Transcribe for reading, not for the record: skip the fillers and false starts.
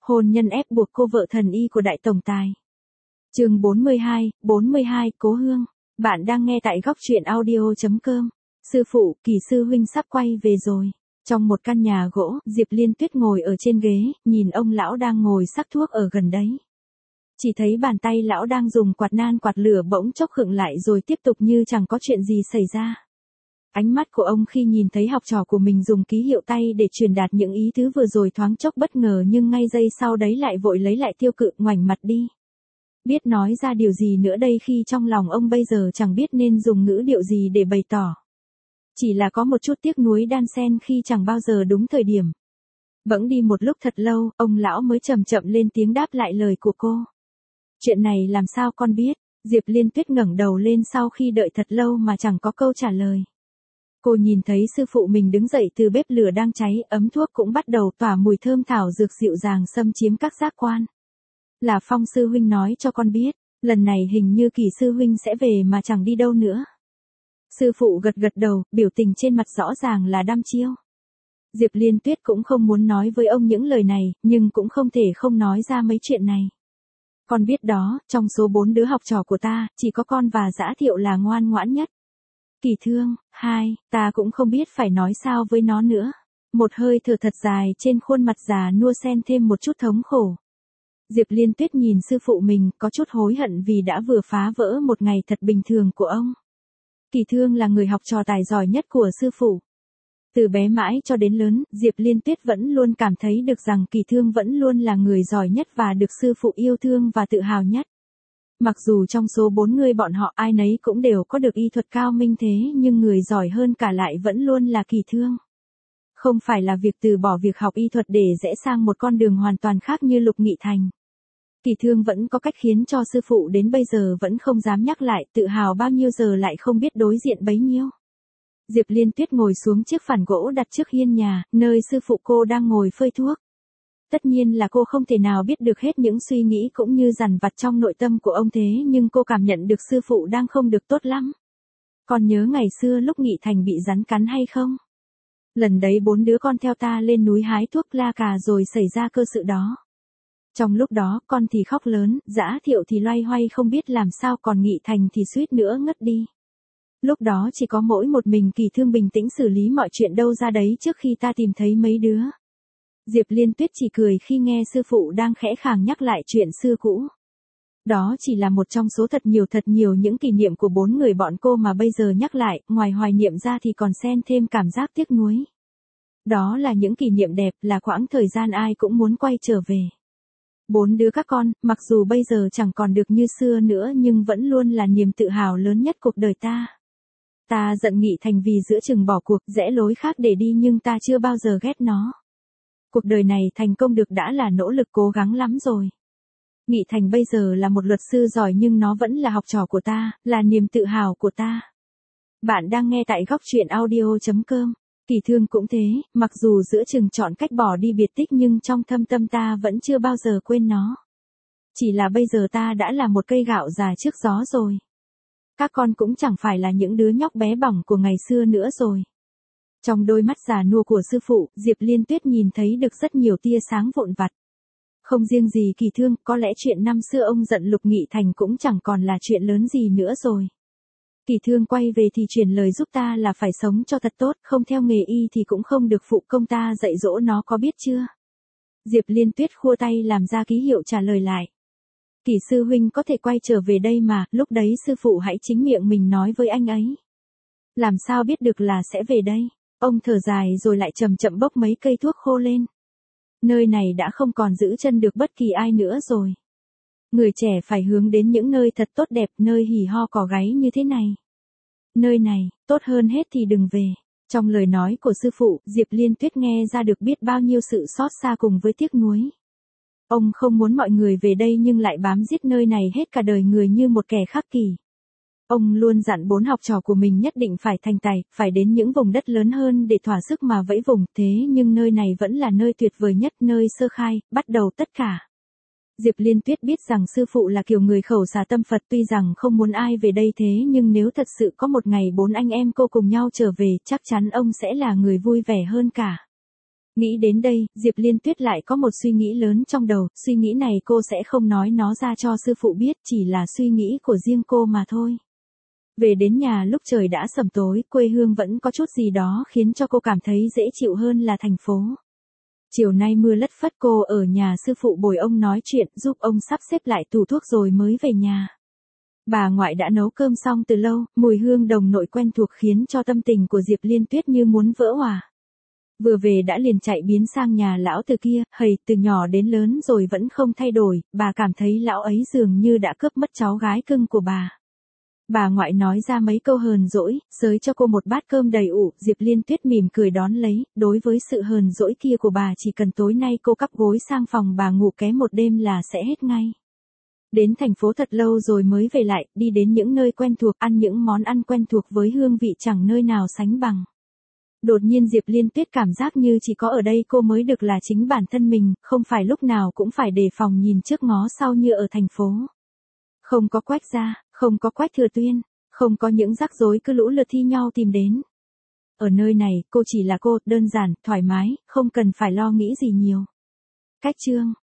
Hôn nhân ép buộc cô vợ thần y của đại tổng tài. Chương 42, Cố Hương. Bạn đang nghe tại góc truyện audio.com. Sư phụ, Kỳ sư huynh sắp quay về rồi. Trong một căn nhà gỗ, Diệp Liên Tuyết ngồi ở trên ghế, nhìn ông lão đang ngồi sắc thuốc ở gần đấy. Chỉ thấy bàn tay lão đang dùng quạt nan quạt lửa bỗng chốc khựng lại rồi tiếp tục như chẳng có chuyện gì xảy ra. Ánh mắt của ông khi nhìn thấy học trò của mình dùng ký hiệu tay để truyền đạt những ý tứ vừa rồi thoáng chốc bất ngờ, nhưng ngay giây sau đấy lại vội lấy lại tiêu cự, ngoảnh mặt đi. Biết nói ra điều gì nữa đây khi trong lòng ông bây giờ chẳng biết nên dùng ngữ điệu gì để bày tỏ. Chỉ là có một chút tiếc nuối đan xen khi chẳng bao giờ đúng thời điểm. Bỗng đi một lúc thật lâu, ông lão mới chậm chậm lên tiếng đáp lại lời của cô. Chuyện này làm sao con biết? Diệp Liên Tuyết ngẩng đầu lên sau khi đợi thật lâu mà chẳng có câu trả lời. Cô nhìn thấy sư phụ mình đứng dậy từ bếp lửa đang cháy, ấm thuốc cũng bắt đầu tỏa mùi thơm thảo dược dịu dàng xâm chiếm các giác quan. Là Phong sư huynh nói cho con biết, lần này hình như Kỳ sư huynh sẽ về mà chẳng đi đâu nữa. Sư phụ gật gật đầu, biểu tình trên mặt rõ ràng là đăm chiêu. Diệp Liên Tuyết cũng không muốn nói với ông những lời này, nhưng cũng không thể không nói ra mấy chuyện này. Con biết đó, trong số 4 đứa học trò của ta, chỉ có con và Dã Thiệu là ngoan ngoãn nhất. Kỳ Thương, ta cũng không biết phải nói sao với nó nữa. Một hơi thở thật dài trên khuôn mặt già nua xen thêm một chút thống khổ. Diệp Liên Tuyết nhìn sư phụ mình, có chút hối hận vì đã vừa phá vỡ một ngày thật bình thường của ông. Kỳ Thương là người học trò tài giỏi nhất của sư phụ. Từ bé mãi cho đến lớn, Diệp Liên Tuyết vẫn luôn cảm thấy được rằng Kỳ Thương vẫn luôn là người giỏi nhất và được sư phụ yêu thương và tự hào nhất. Mặc dù trong số 4 người bọn họ ai nấy cũng đều có được y thuật cao minh thế, nhưng người giỏi hơn cả lại vẫn luôn là Kỳ Thương. Không phải là việc từ bỏ việc học y thuật để rẽ sang một con đường hoàn toàn khác như Lục Nghị Thành. Kỳ Thương vẫn có cách khiến cho sư phụ đến bây giờ vẫn không dám nhắc lại, tự hào bao nhiêu giờ lại không biết đối diện bấy nhiêu. Diệp Liên Tuyết ngồi xuống chiếc phản gỗ đặt trước hiên nhà, nơi sư phụ cô đang ngồi phơi thuốc. Tất nhiên là cô không thể nào biết được hết những suy nghĩ cũng như dằn vặt trong nội tâm của ông thế, nhưng cô cảm nhận được sư phụ đang không được tốt lắm. Còn nhớ ngày xưa lúc Nghị Thành bị rắn cắn hay không? Lần đấy 4 đứa con theo ta lên núi hái thuốc la cà rồi xảy ra cơ sự đó. Trong lúc đó, con thì khóc lớn, Dã Thiệu thì loay hoay không biết làm sao, còn Nghị Thành thì suýt nữa ngất đi. Lúc đó chỉ có mỗi một mình Kỳ Thương bình tĩnh xử lý mọi chuyện đâu ra đấy trước khi ta tìm thấy mấy đứa. Diệp Liên Tuyết chỉ cười khi nghe sư phụ đang khẽ khàng nhắc lại chuyện xưa cũ. Đó chỉ là một trong số thật nhiều những kỷ niệm của 4 người bọn cô mà bây giờ nhắc lại, ngoài hoài niệm ra thì còn xen thêm cảm giác tiếc nuối. Đó là những kỷ niệm đẹp, là quãng thời gian ai cũng muốn quay trở về. 4 đứa các con, mặc dù bây giờ chẳng còn được như xưa nữa nhưng vẫn luôn là niềm tự hào lớn nhất cuộc đời ta. Ta giận Nghị Thành vì giữa chừng bỏ cuộc, rẽ lối khác để đi, nhưng ta chưa bao giờ ghét nó. Cuộc đời này thành công được đã là nỗ lực cố gắng lắm rồi. Nghị Thành bây giờ là một luật sư giỏi nhưng nó vẫn là học trò của ta, là niềm tự hào của ta. Bạn đang nghe tại góc truyện audio.com. Kỳ Thương cũng thế, mặc dù giữa chừng chọn cách bỏ đi biệt tích nhưng trong thâm tâm ta vẫn chưa bao giờ quên nó. Chỉ là bây giờ ta đã là một cây gạo già trước gió rồi. Các con cũng chẳng phải là những đứa nhóc bé bỏng của ngày xưa nữa rồi. Trong đôi mắt già nua của sư phụ, Diệp Liên Tuyết nhìn thấy được rất nhiều tia sáng vụn vặt. Không riêng gì Kỳ Thương, có lẽ chuyện năm xưa ông giận Lục Nghị Thành cũng chẳng còn là chuyện lớn gì nữa rồi. Kỳ Thương quay về thì truyền lời giúp ta là phải sống cho thật tốt, không theo nghề y thì cũng không được phụ công ta dạy dỗ nó, có biết chưa? Diệp Liên Tuyết khua tay làm ra ký hiệu trả lời lại. Kỳ sư huynh có thể quay trở về đây mà, lúc đấy sư phụ hãy chính miệng mình nói với anh ấy. Làm sao biết được là sẽ về đây? Ông thở dài rồi lại chậm chậm bốc mấy cây thuốc khô lên. Nơi này đã không còn giữ chân được bất kỳ ai nữa rồi. Người trẻ phải hướng đến những nơi thật tốt đẹp, nơi hỉ ho cỏ gáy như thế này. Nơi này, tốt hơn hết thì đừng về. Trong lời nói của sư phụ, Diệp Liên Tuyết nghe ra được biết bao nhiêu sự xót xa cùng với tiếc nuối. Ông không muốn mọi người về đây nhưng lại bám giết nơi này hết cả đời người như một kẻ khắc kỷ. Ông luôn dặn 4 học trò của mình nhất định phải thành tài, phải đến những vùng đất lớn hơn để thỏa sức mà vẫy vùng, thế nhưng nơi này vẫn là nơi tuyệt vời nhất, nơi sơ khai, bắt đầu tất cả. Diệp Liên Tuyết biết rằng sư phụ là kiểu người khẩu xà tâm Phật, tuy rằng không muốn ai về đây thế nhưng nếu thật sự có một ngày 4 anh em cô cùng nhau trở về, chắc chắn ông sẽ là người vui vẻ hơn cả. Nghĩ đến đây, Diệp Liên Tuyết lại có một suy nghĩ lớn trong đầu, suy nghĩ này cô sẽ không nói nó ra cho sư phụ biết, chỉ là suy nghĩ của riêng cô mà thôi. Về đến nhà lúc trời đã sầm tối, quê hương vẫn có chút gì đó khiến cho cô cảm thấy dễ chịu hơn là thành phố. Chiều nay mưa lất phất, cô ở nhà sư phụ bồi ông nói chuyện, giúp ông sắp xếp lại tủ thuốc rồi mới về nhà. Bà ngoại đã nấu cơm xong từ lâu, mùi hương đồng nội quen thuộc khiến cho tâm tình của Diệp Liên Tuyết như muốn vỡ òa. Vừa về đã liền chạy biến sang nhà lão từ kia, hầy, từ nhỏ đến lớn rồi vẫn không thay đổi, bà cảm thấy lão ấy dường như đã cướp mất cháu gái cưng của bà. Bà ngoại nói ra mấy câu hờn dỗi, xới cho cô một bát cơm đầy ụ, Diệp Liên Tuyết mỉm cười đón lấy, đối với sự hờn dỗi kia của bà chỉ cần tối nay cô cắp gối sang phòng bà ngủ ké một đêm là sẽ hết ngay. Đến thành phố thật lâu rồi mới về lại, đi đến những nơi quen thuộc, ăn những món ăn quen thuộc với hương vị chẳng nơi nào sánh bằng. Đột nhiên Diệp Liên Tuyết cảm giác như chỉ có ở đây cô mới được là chính bản thân mình, không phải lúc nào cũng phải đề phòng nhìn trước ngó sau như ở thành phố. Không có Quách Gia, không có Quách Thừa Tuyên, không có những rắc rối cứ lũ lượt thi nhau tìm đến. Ở nơi này, cô chỉ là cô, đơn giản, thoải mái, không cần phải lo nghĩ gì nhiều. Cách chương